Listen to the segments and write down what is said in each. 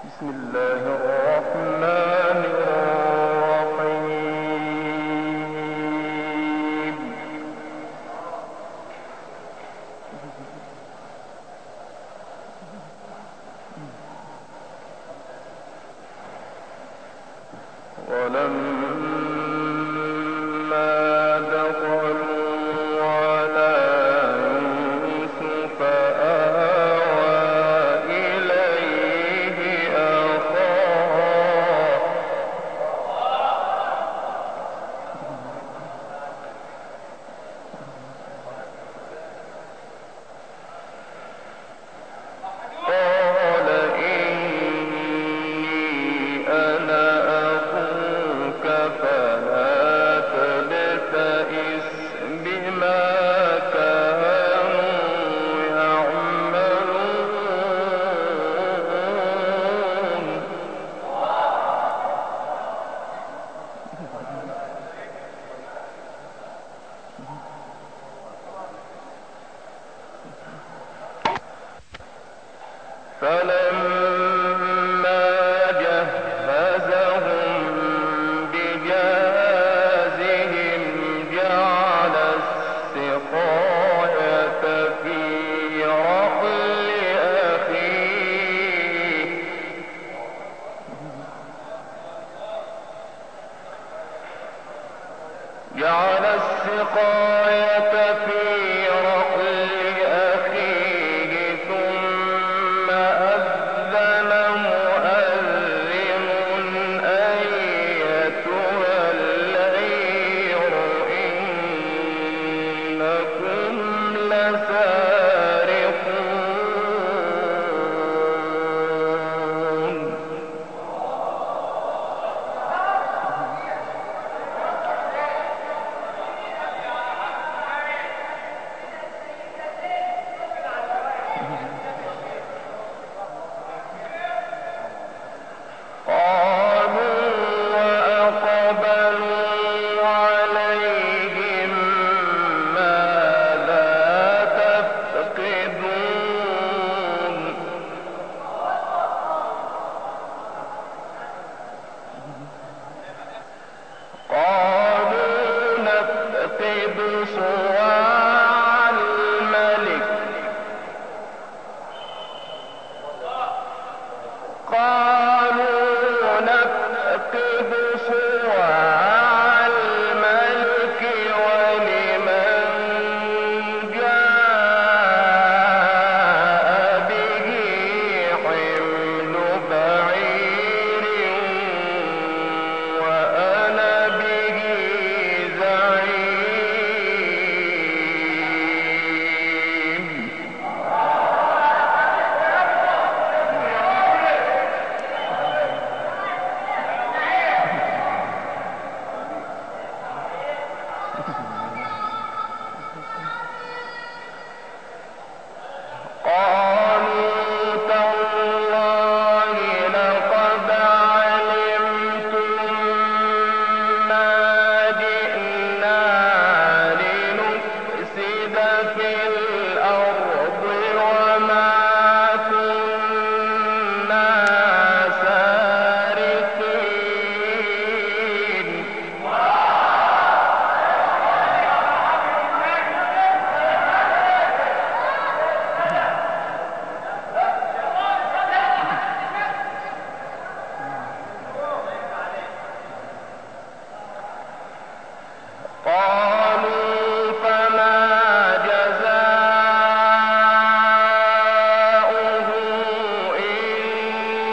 بسم الله الرحمن الرحيم. ولما دخلوا على يوسف آوى إليه أخاه قال إني أنا أخوك فلا تبتئس بما كانوا يعملون. فلما جهزهم بجهازهم جعل السقاية في رحل أخيه ثم أذن مؤذن أيتها العير إنكم لسارقون. قالوا وأقبلوا عليهم ماذا تفقدون. قالوا نفقد صواع الملك. قالوا نفقد صواع الملك ولمن جاء به حمل بعير وأنا به زعيم. قالوا تالله لقد علمتم ما جئنا لنفسد في الأرض وما كنا سارقين. قالوا فما جزاؤه إن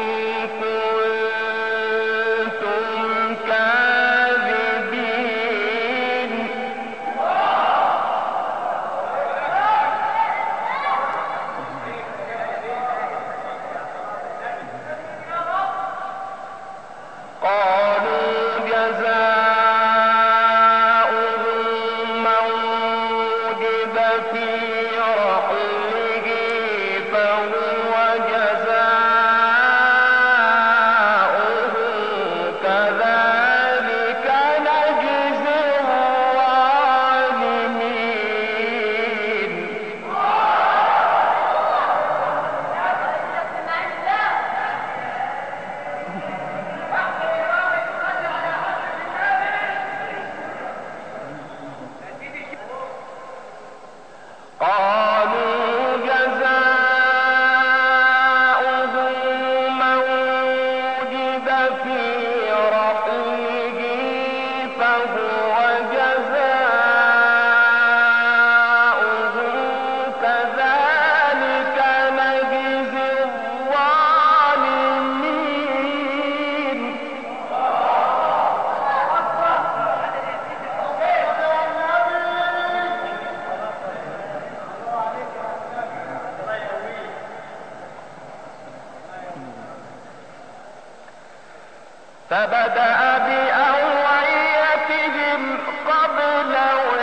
فبدأ بأوعيتهم قبل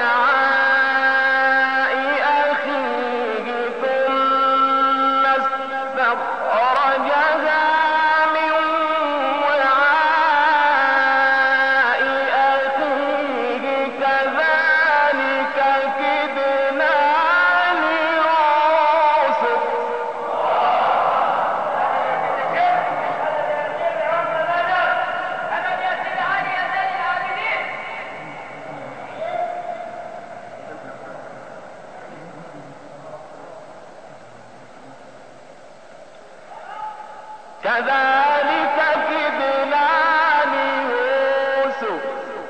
وعاء أخيه ثم استخرجها من وعاء أخيه كذلك كدنا ليوسف كذلك كدنا ليوسف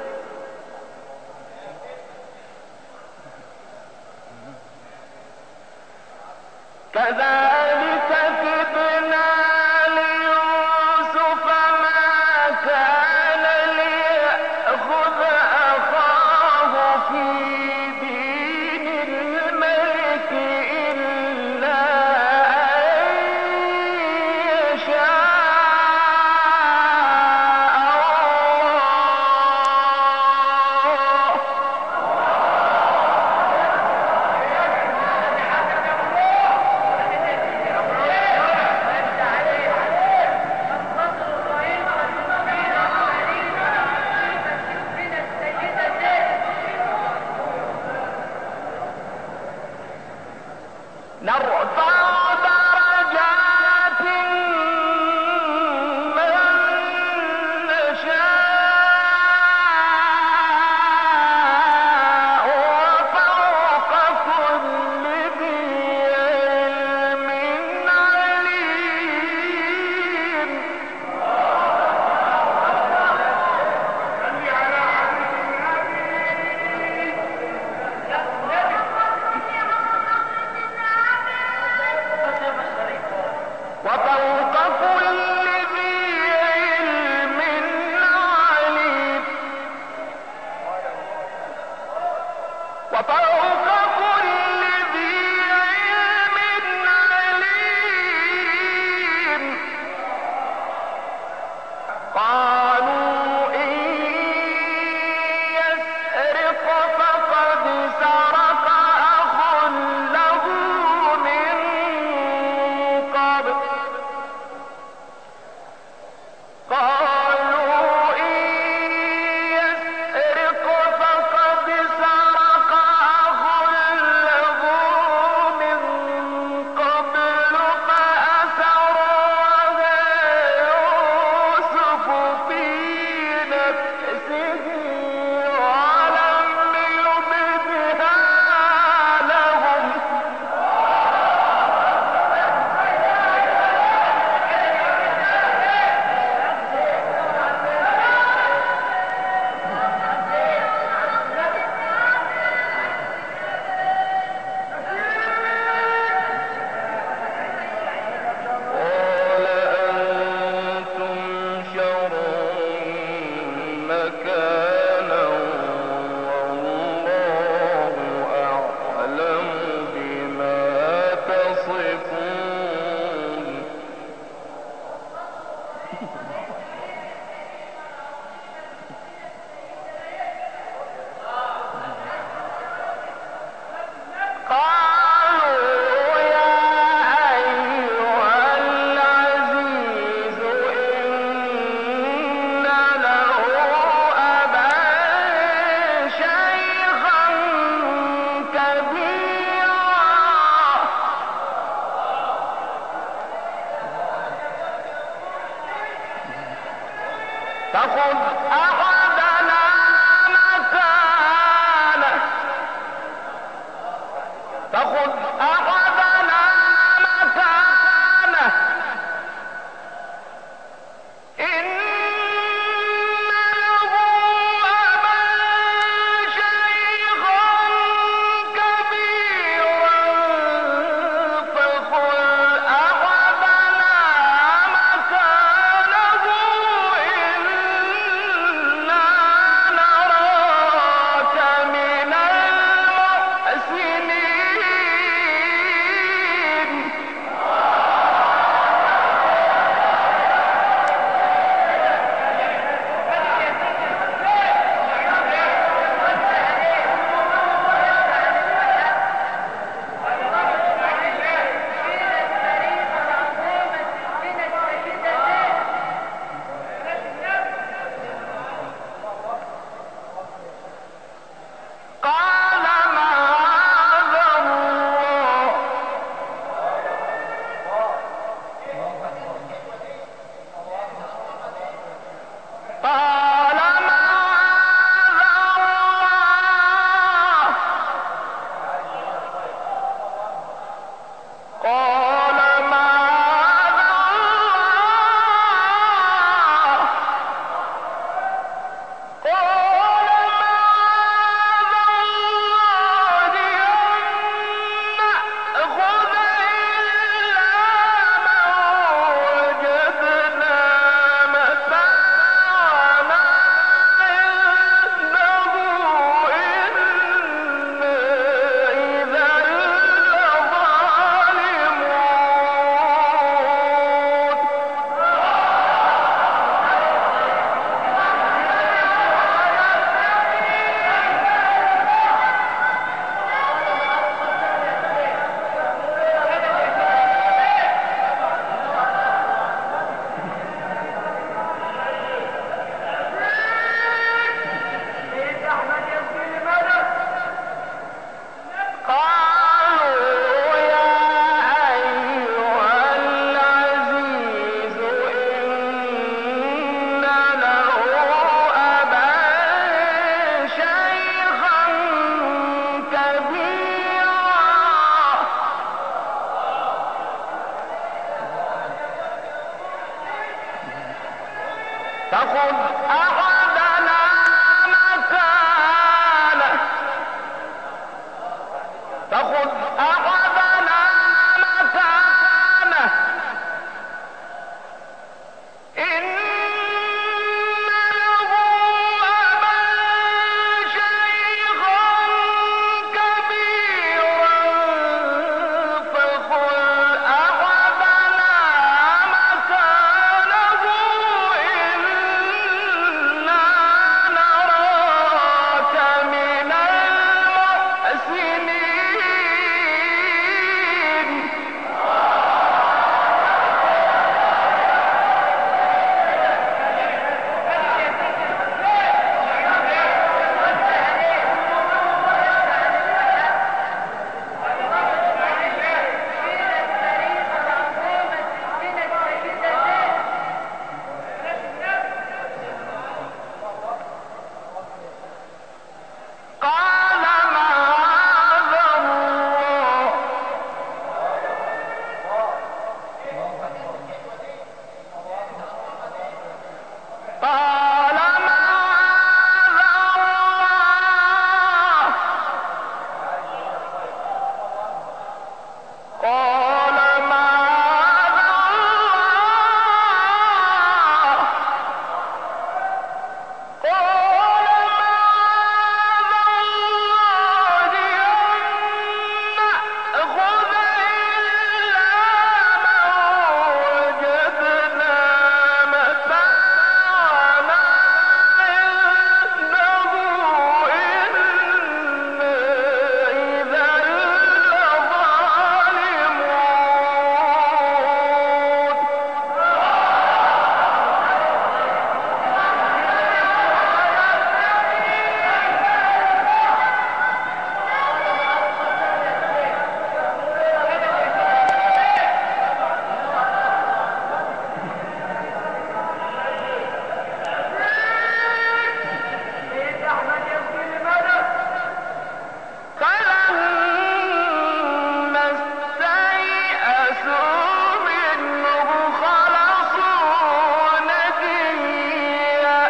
كذلك كدنا ليوسف ما كان ليأخذ أخاه في دين الملك إلا أن يشاء نرفع درجات من نشاء وفوق كل ذي علم عليم وفوق كل ذي علم عليم وفوق كل ذي علم عليم قالوا إن يسرق فقد سرق أخ له من قبل قالوا إن يسرق فقد سرق أخ له من قبل فأسرها يوسف في نفسه ولم يبدها لهم قال أنتم شر مكانا والله أعلم بما تصفون قالوا يا أيها العزيز إن له أبا شيخا كبيرا فخذ أحدنا مكانه فخذ أحدنا مكانه إن له أبا شيخا كبيرا فخذ أحدنا مكانه إنا تأخذ أحدنا مكانه تأخذ أحدنا مكانه إن له أبا شيخا كبيرا فخذ أحدنا مكانه إنا نراك من المحسنين. قال معاذ الله قال معاذ الله قال معاذ الله قال معاذ الله أن نأخذ إلا من وجدنا متاعنا عنده إنا إذا فلما استيئسوا منه خلصوا نجيا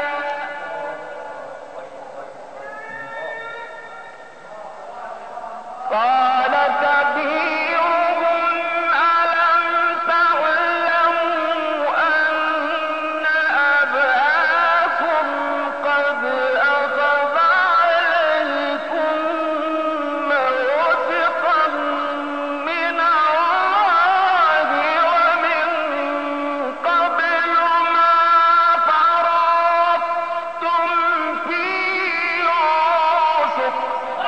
قال كبيرهم ألم تعلموا أن أباكم قد أخذ عليكم موثقا من الله ومن قبل ما فرطتم في يوسف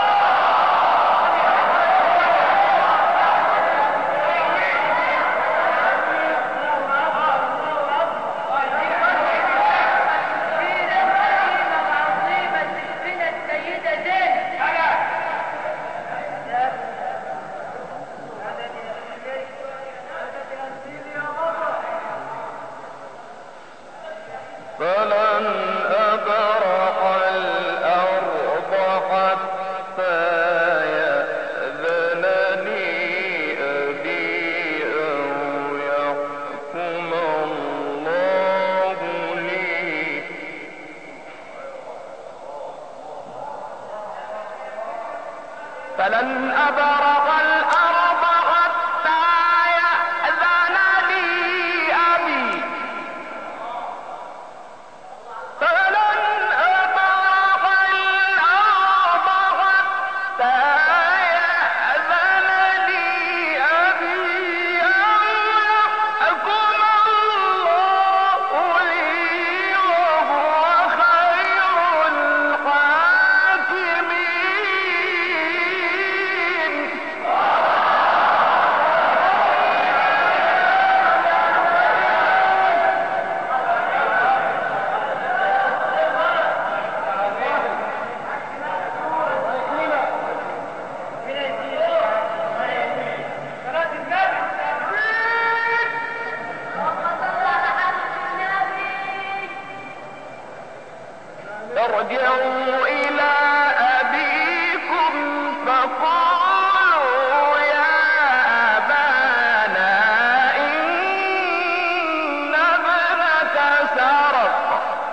فلن أبرح الأرض حتى يأذن لي أبي أو يحكم الله لي فلن أبرح الأرض حتى يأذن لي أبي فلن أبرح الأرض حتى يأذن لي أبي أو يحكم الله لي وهو خير الحاكمين. ارجعوا إلى أبيكم فقولوا يا أبانا إن ابنك سرق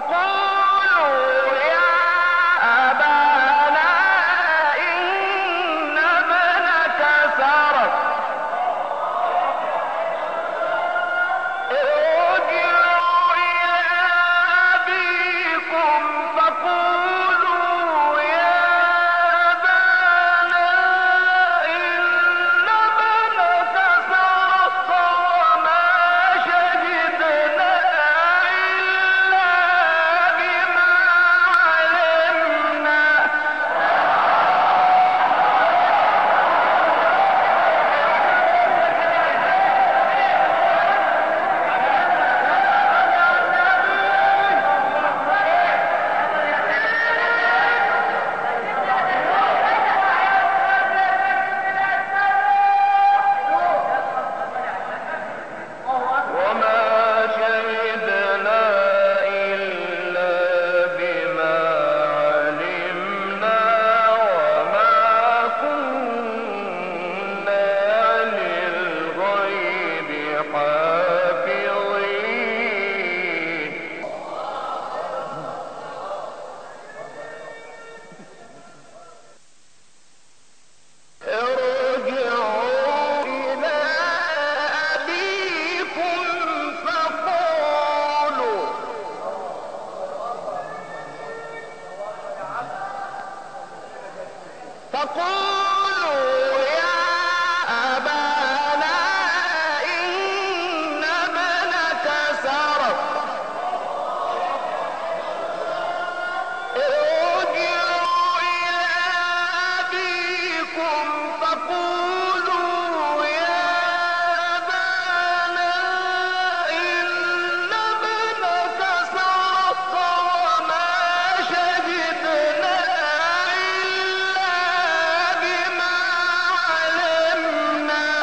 فقولوا يا أبانا إن ابنك سرق ارجعوا إلى أبيكم فقولوا يا أبانا إن ابنك سرق وما شهدنا إلا بما علمنا وما شهدنا إلا بما علمنا وما كنا للغيب حافظين ارجعوا إلى أبيكم فقولوا يا أبانا إن ابنك سرق ارجعوا إلى أبيكم فقولوا يا أبانا إن ابنك سرق وما شهدنا إلا بما علمنا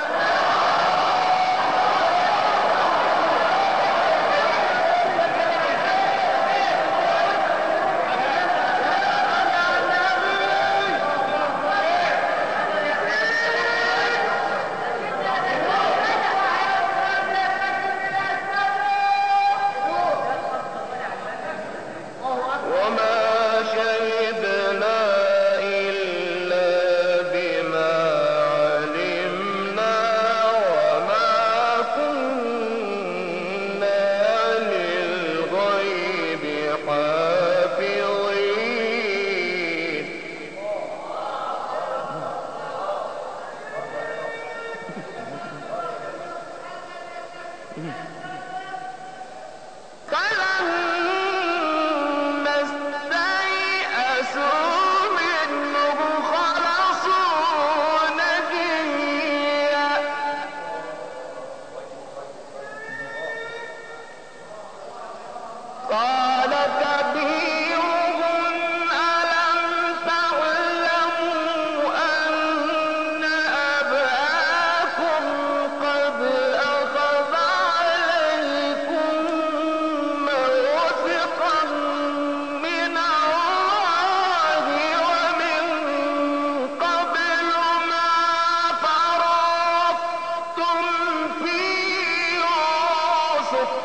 وما شهدنا إلا بما علمنا وما كنا للغيب حافظين فلما استيئسوا منه خلصوا نجيا قال كبيرهم ألم تعلموا أن أباكم قد أخذ عليكم موثقا من الله ومن قبل ما فرطتم في يوسف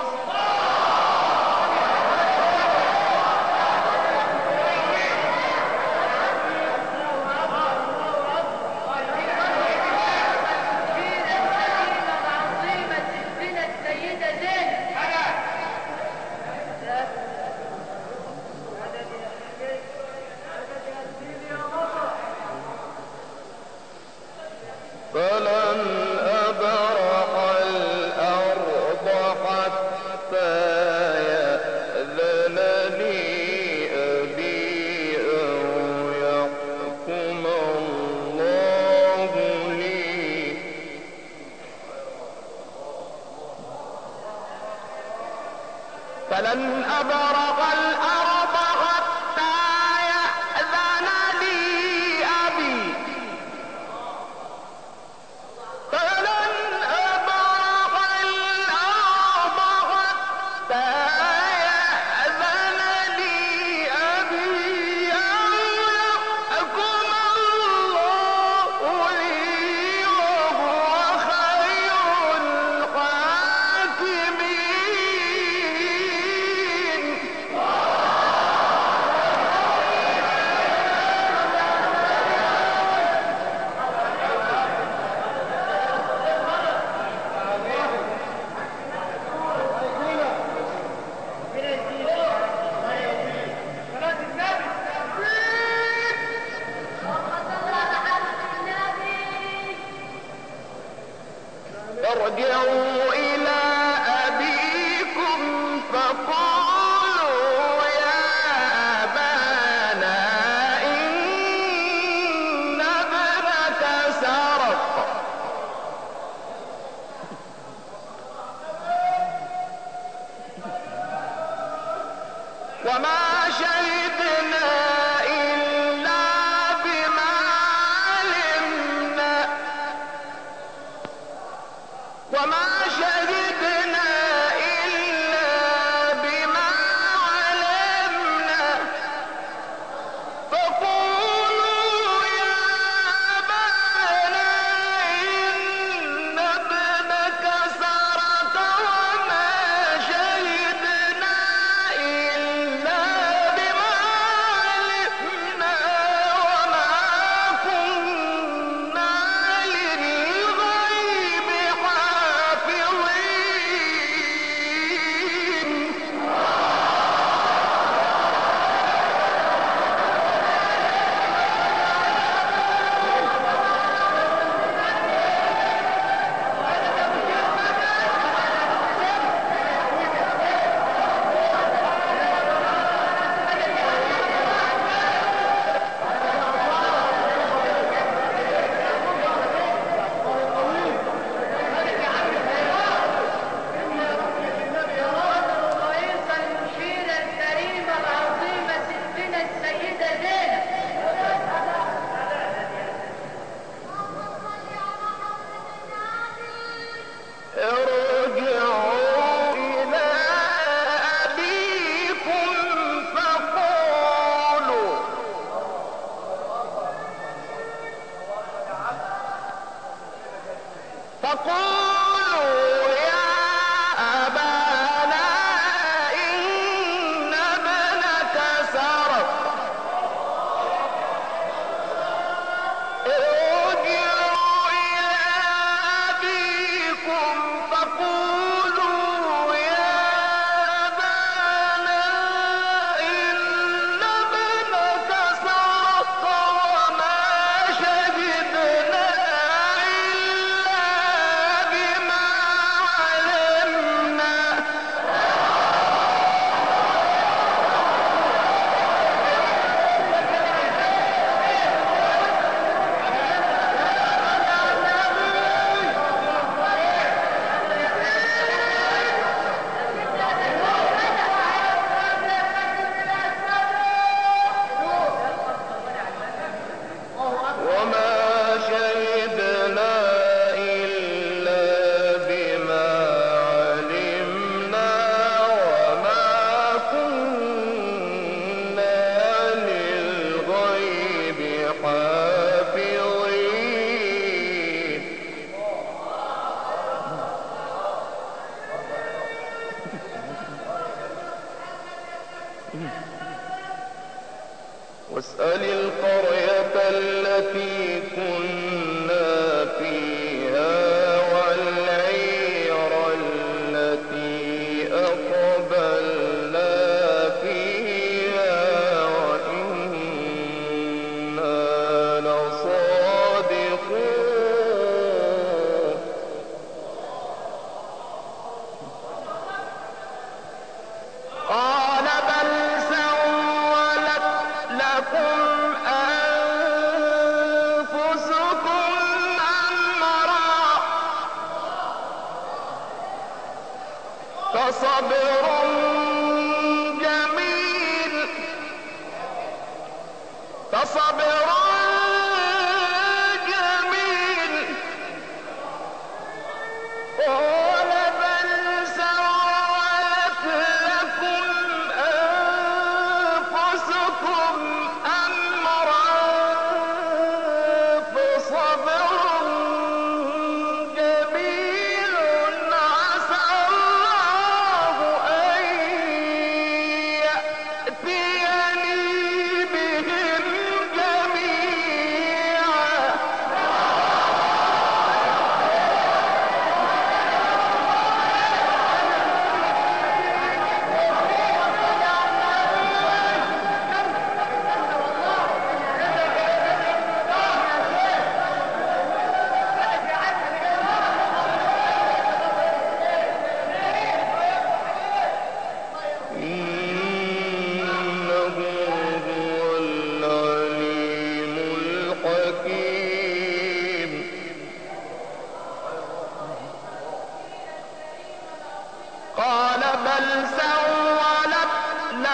فلن أبرح الأرض حتى يأذن لي أبي أو يحكم الله لي فلن أبرح الأرض حتى يأذن لي أبي فلن أبرح الأرض حتى يأذن لي أبي أو يحكم الله لي وهو خير الحاكمين وما شهدنا إلا بما علمنا وما شهدنا إلا بما علمنا فقولوا يا أبانا إن ابنك سرق وما شهدنا إلا بما علمنا وما كنا للغيب حافظين. رئيس المشيرة الكريمة العظيمة ستنا السيدة زينب. ارجعوا إلى أبيكم فقولوا يا أبانا إن ابنك سرق ارجعوا إلى أبيكم فقولوا يا أبانا إن ابنك سرق وما شهدنا إلا بما علمنا وما شهدنا إلا بما علمنا وما كنا للغيب حافظين. واسأل القرية التي كنا فيها والعير التي أقبلنا فيها وإنا لصادقون. قال بل سولت لكم أنفسكم أمرا فصبر جميل قال بل سولت لكم أنفسكم أمرا فصبر جميل عسى الله أن يأتيني بهم جميعا إنه هو العليم الحكيم. قال بل سولت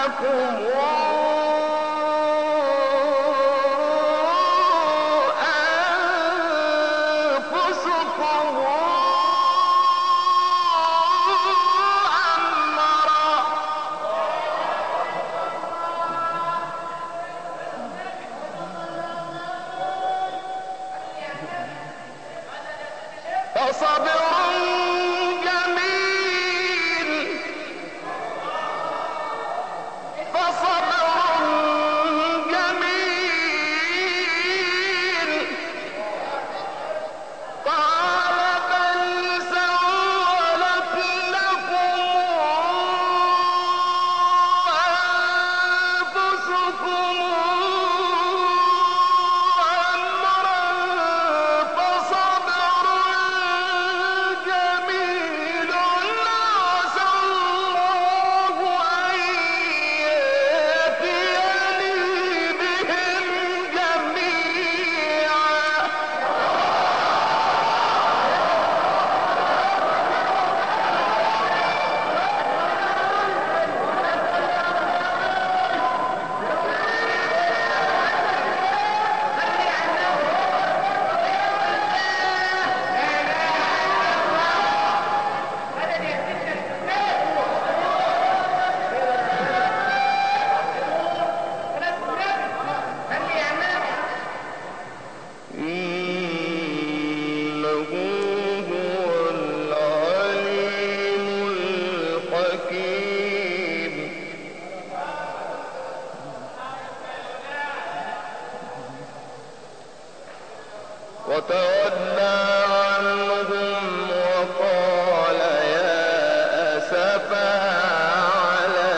وتولى عنهم وقال يا أسفا على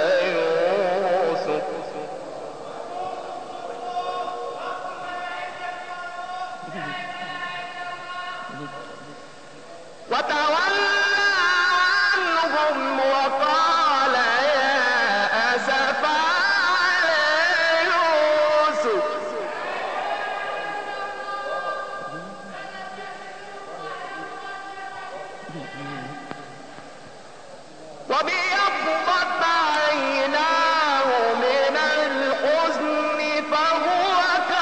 يوسف وتولى عنهم وقال يا أسفا على يوسف وبيضت عيناه من الحزن فهو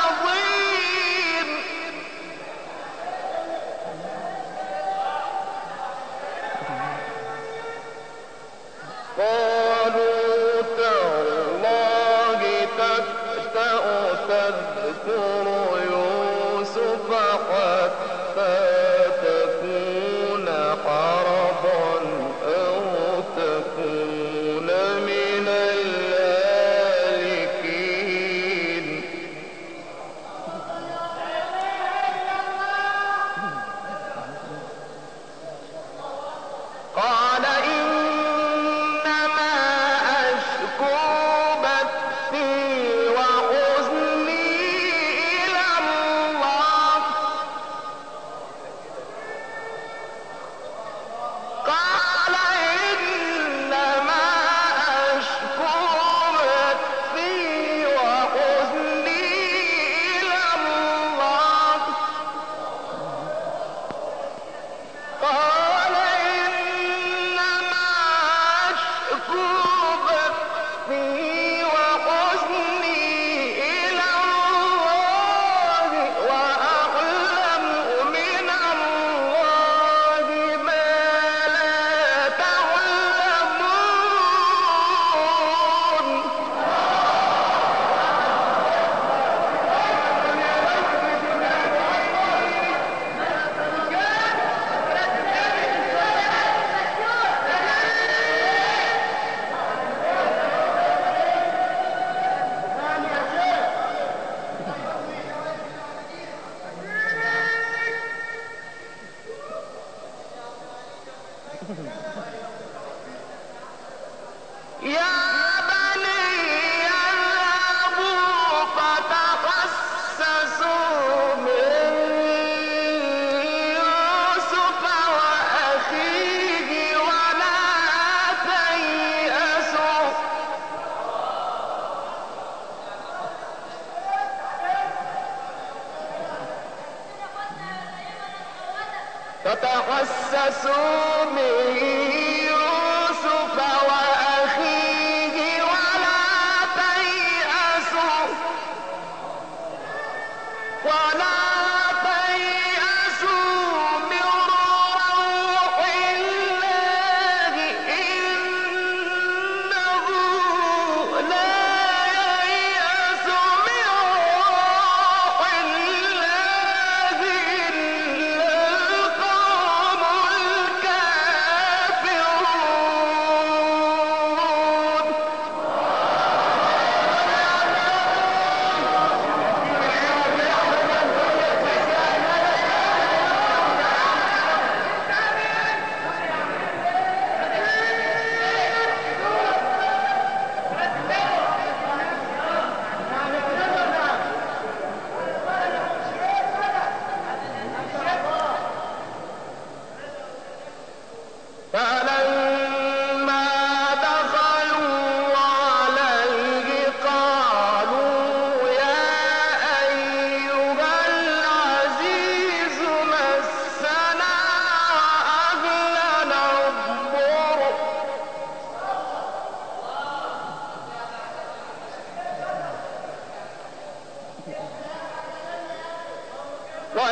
كظيم قالوا تالله تفتأ تذكر يوسف حتى تكون حرضا أو تكون من الهالكين قال إنما أشكو بثي وحزني إلى الله قال إنما أشكو بثي وحزني إلى الله قال إنما أشكو بثي وحزني إلى الله وأعلم من الله ما لا تعلمون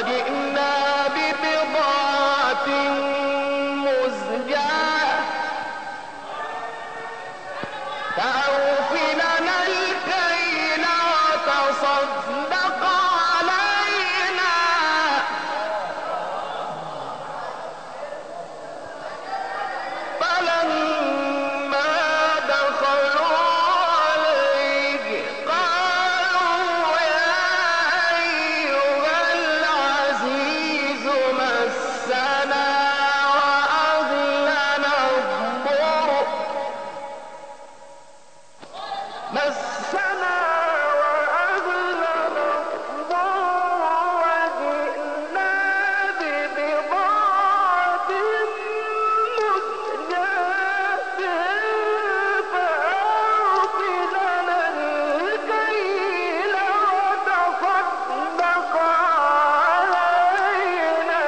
وجئنا ببضاعة مزجاة فأوف لنا الكيل وتصدق علينا فلما دخلوا عليه قالوا يا أيها العزيز مسنا وأهلنا الضر وجئنا ببضاعة مزجاة فأوف لنا الكيل وتصدق علينا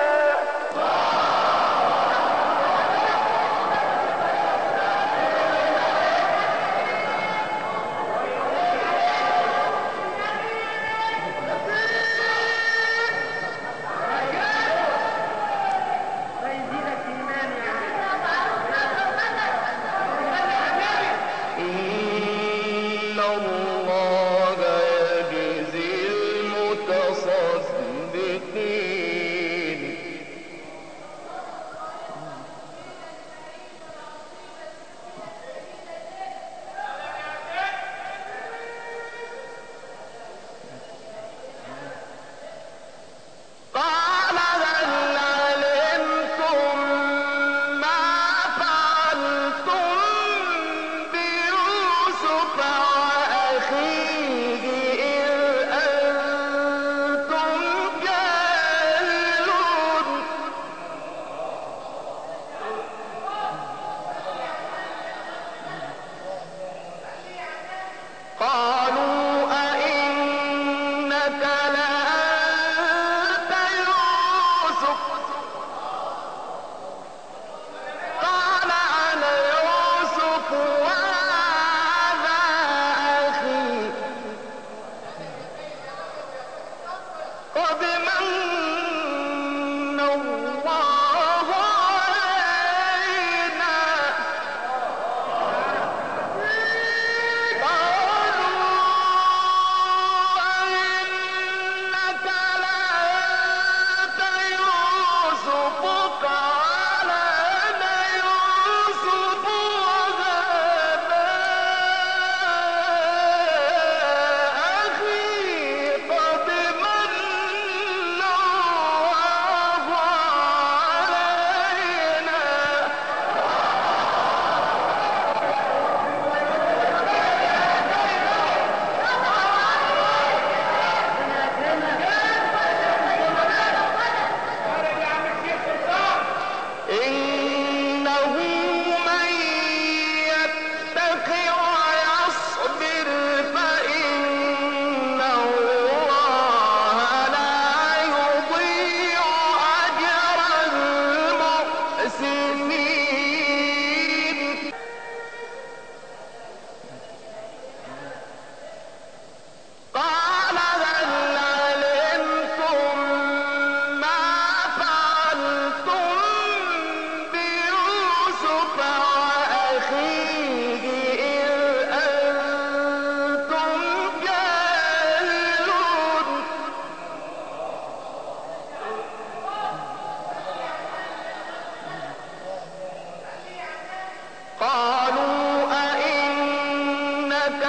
ويزيدك إيمان يا عم. إن الله يجزي المتصدقين قال هل علمتم ما فعلتم بيوسف وأخيه إذ أنتم جاهلون قالوا أئنك لأنت يوسف قال أنا يوسف وهذا أخي قد من الله علينا قالوا أئنك لأنت يوسف قال أنا يوسف وهذا أخي قد من الله علينا إنه من يتق ويصبر فإن الله لا يضيع أجر المحسنين قال هل علمتم ما فعلتم بيوسف وأخيه إذ أنتم جاهلون قالوا أئنك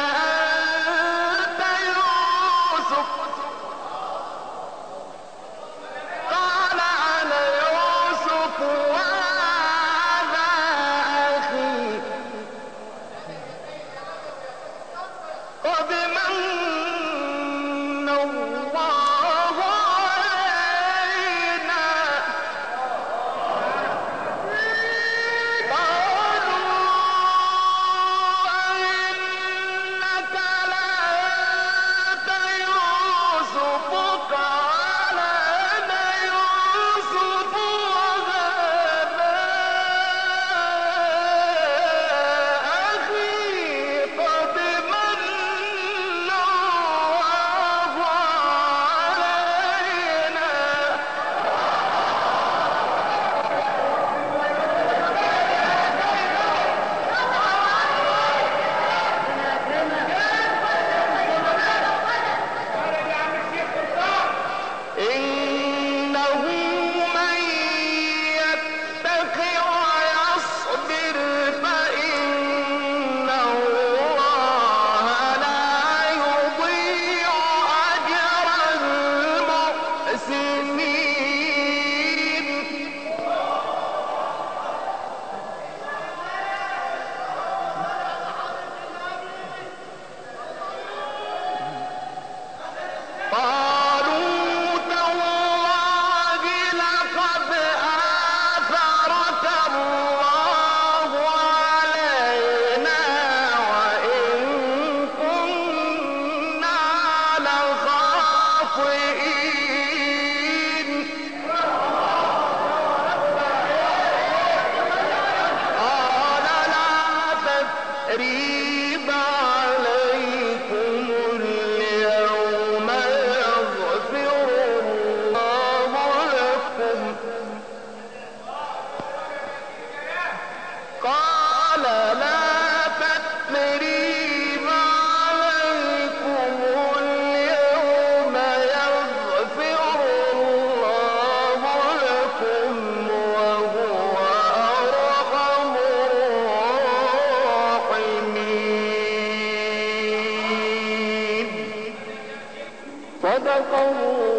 لأنت يوسف قال أنا يوسف وهذا أخي قد من الله علينا قالوا تثريب عليكم اليوم يغفر الله لكم. قال لا تثريب عليكم اليوم يغفر الله لكم وهو أرحم الراحمين. صدق الله.